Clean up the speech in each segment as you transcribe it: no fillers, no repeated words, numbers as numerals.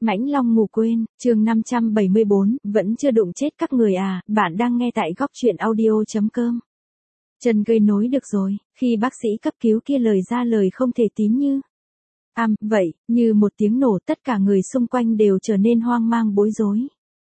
Mãnh Long ngủ quên, chương 574, vẫn chưa đụng chết các người à, bạn đang nghe tại góc truyện audio.com. Chân gây nối được rồi, khi bác sĩ cấp cứu kia lời ra lời không thể tín như. Vậy, như một tiếng nổ tất cả người xung quanh đều trở nên hoang mang bối rối.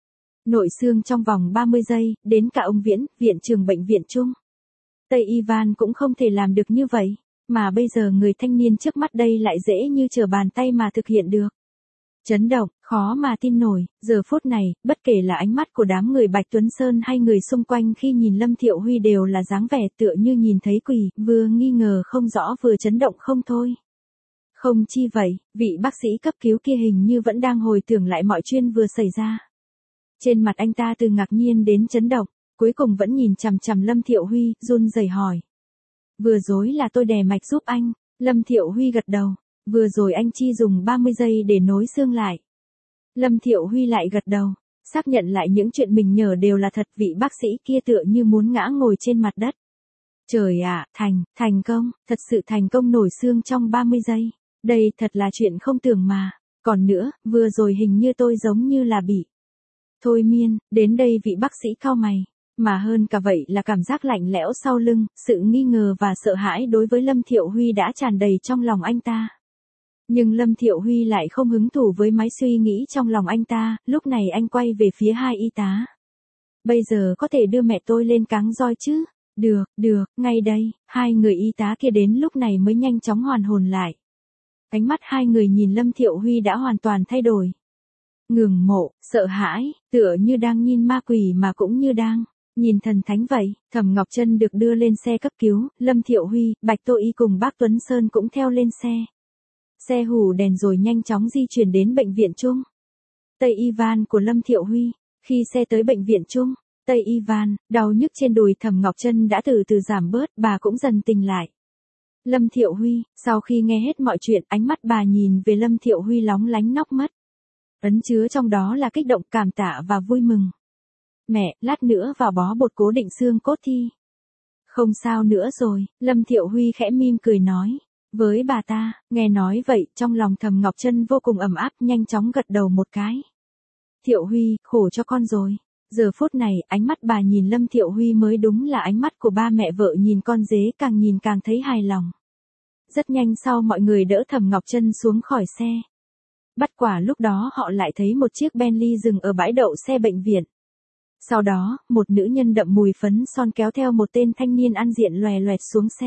Nội xương trong vòng 30 giây, đến cả ông Viễn, viện trưởng bệnh viện chung. Tây Ivan cũng không thể làm được như vậy, mà bây giờ người thanh niên trước mắt đây lại dễ như trở bàn tay mà thực hiện được. Chấn động, khó mà tin nổi, giờ phút này, bất kể là ánh mắt của đám người Bạch Tuấn Sơn hay người xung quanh khi nhìn Lâm Thiệu Huy đều là dáng vẻ tựa như nhìn thấy quỷ, vừa nghi ngờ không rõ vừa chấn động không thôi. Không chi vậy, vị bác sĩ cấp cứu kia hình như vẫn đang hồi tưởng lại mọi chuyện vừa xảy ra. Trên mặt anh ta từ ngạc nhiên đến chấn động, cuối cùng vẫn nhìn chằm chằm Lâm Thiệu Huy, run rẩy hỏi. Vừa rồi là tôi đè mạch giúp anh, Lâm Thiệu Huy gật đầu. Vừa rồi anh Chi dùng 30 giây để nối xương lại. Lâm Thiệu Huy lại gật đầu, xác nhận lại những chuyện mình nhờ đều là thật, vị bác sĩ kia tựa như muốn ngã ngồi trên mặt đất. Trời ạ, thành công, thật sự thành công nổi xương trong 30 giây. Đây thật là chuyện không tưởng mà. Còn nữa, vừa rồi hình như tôi giống như là bị thôi miên, đến đây vị bác sĩ cau mày. Mà hơn cả vậy là cảm giác lạnh lẽo sau lưng, sự nghi ngờ và sợ hãi đối với Lâm Thiệu Huy đã tràn đầy trong lòng anh ta. Nhưng Lâm Thiệu Huy lại không hứng thú với máy suy nghĩ trong lòng anh ta, lúc này anh quay về phía hai y tá. Bây giờ có thể đưa mẹ tôi lên cáng roi chứ? Được, ngay đây, hai người y tá kia đến lúc này mới nhanh chóng hoàn hồn lại. Ánh mắt hai người nhìn Lâm Thiệu Huy đã hoàn toàn thay đổi. Ngưỡng mộ, sợ hãi, tựa như đang nhìn ma quỷ mà cũng như đang nhìn thần thánh vậy. Thẩm Ngọc Trân được đưa lên xe cấp cứu, Lâm Thiệu Huy, Bạch Tô Y cùng bác Tuấn Sơn cũng theo lên xe. Xe hù đèn rồi nhanh chóng di chuyển đến bệnh viện chung. Tây Ivan của Lâm Thiệu Huy. Khi xe tới bệnh viện chung, Tây Ivan, đau nhức trên đùi Thẩm Ngọc Trân đã từ từ giảm bớt, bà cũng dần tỉnh lại. Lâm Thiệu Huy, sau khi nghe hết mọi chuyện, ánh mắt bà nhìn về Lâm Thiệu Huy lóng lánh nóc mắt. Ẩn chứa trong đó là kích động, cảm tạ và vui mừng. Mẹ, lát nữa vào bó bột cố định xương cốt thi. Không sao nữa rồi, Lâm Thiệu Huy khẽ mỉm cười nói. Với bà ta, nghe nói vậy, trong lòng Thẩm Ngọc Trân vô cùng ấm áp, nhanh chóng gật đầu một cái. Thiệu Huy, khổ cho con rồi. Giờ phút này, ánh mắt bà nhìn Lâm Thiệu Huy mới đúng là ánh mắt của ba mẹ vợ nhìn con dế, càng nhìn càng thấy hài lòng. Rất nhanh sau mọi người đỡ Thẩm Ngọc Trân xuống khỏi xe. Bắt quả lúc đó họ lại thấy một chiếc Bentley dừng ở bãi đậu xe bệnh viện. Sau đó, một nữ nhân đậm mùi phấn son kéo theo một tên thanh niên ăn diện loè loẹt xuống xe.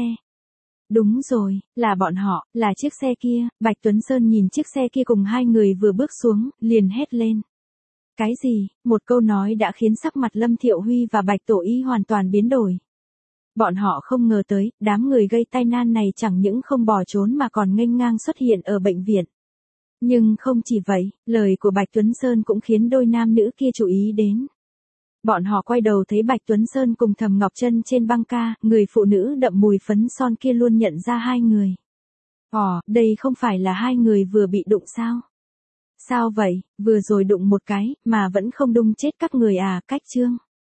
Đúng rồi, là bọn họ, là chiếc xe kia. Bạch Tuấn Sơn nhìn chiếc xe kia cùng hai người vừa bước xuống, liền hét lên. Cái gì? Một câu nói đã khiến sắc mặt Lâm Thiệu Huy và Bạch Tổ Y hoàn toàn biến đổi. Bọn họ không ngờ tới, đám người gây tai nạn này chẳng những không bỏ trốn mà còn nghênh ngang xuất hiện ở bệnh viện. Nhưng không chỉ vậy, lời của Bạch Tuấn Sơn cũng khiến đôi nam nữ kia chú ý đến. Bọn họ quay đầu thấy Bạch Tuấn Sơn cùng Thẩm Ngọc Trân trên băng ca, người phụ nữ đậm mùi phấn son kia luôn nhận ra hai người. Đây không phải là hai người vừa bị đụng sao? Sao vậy, vừa rồi đụng một cái, mà vẫn không đụng chết các người à, cách chương.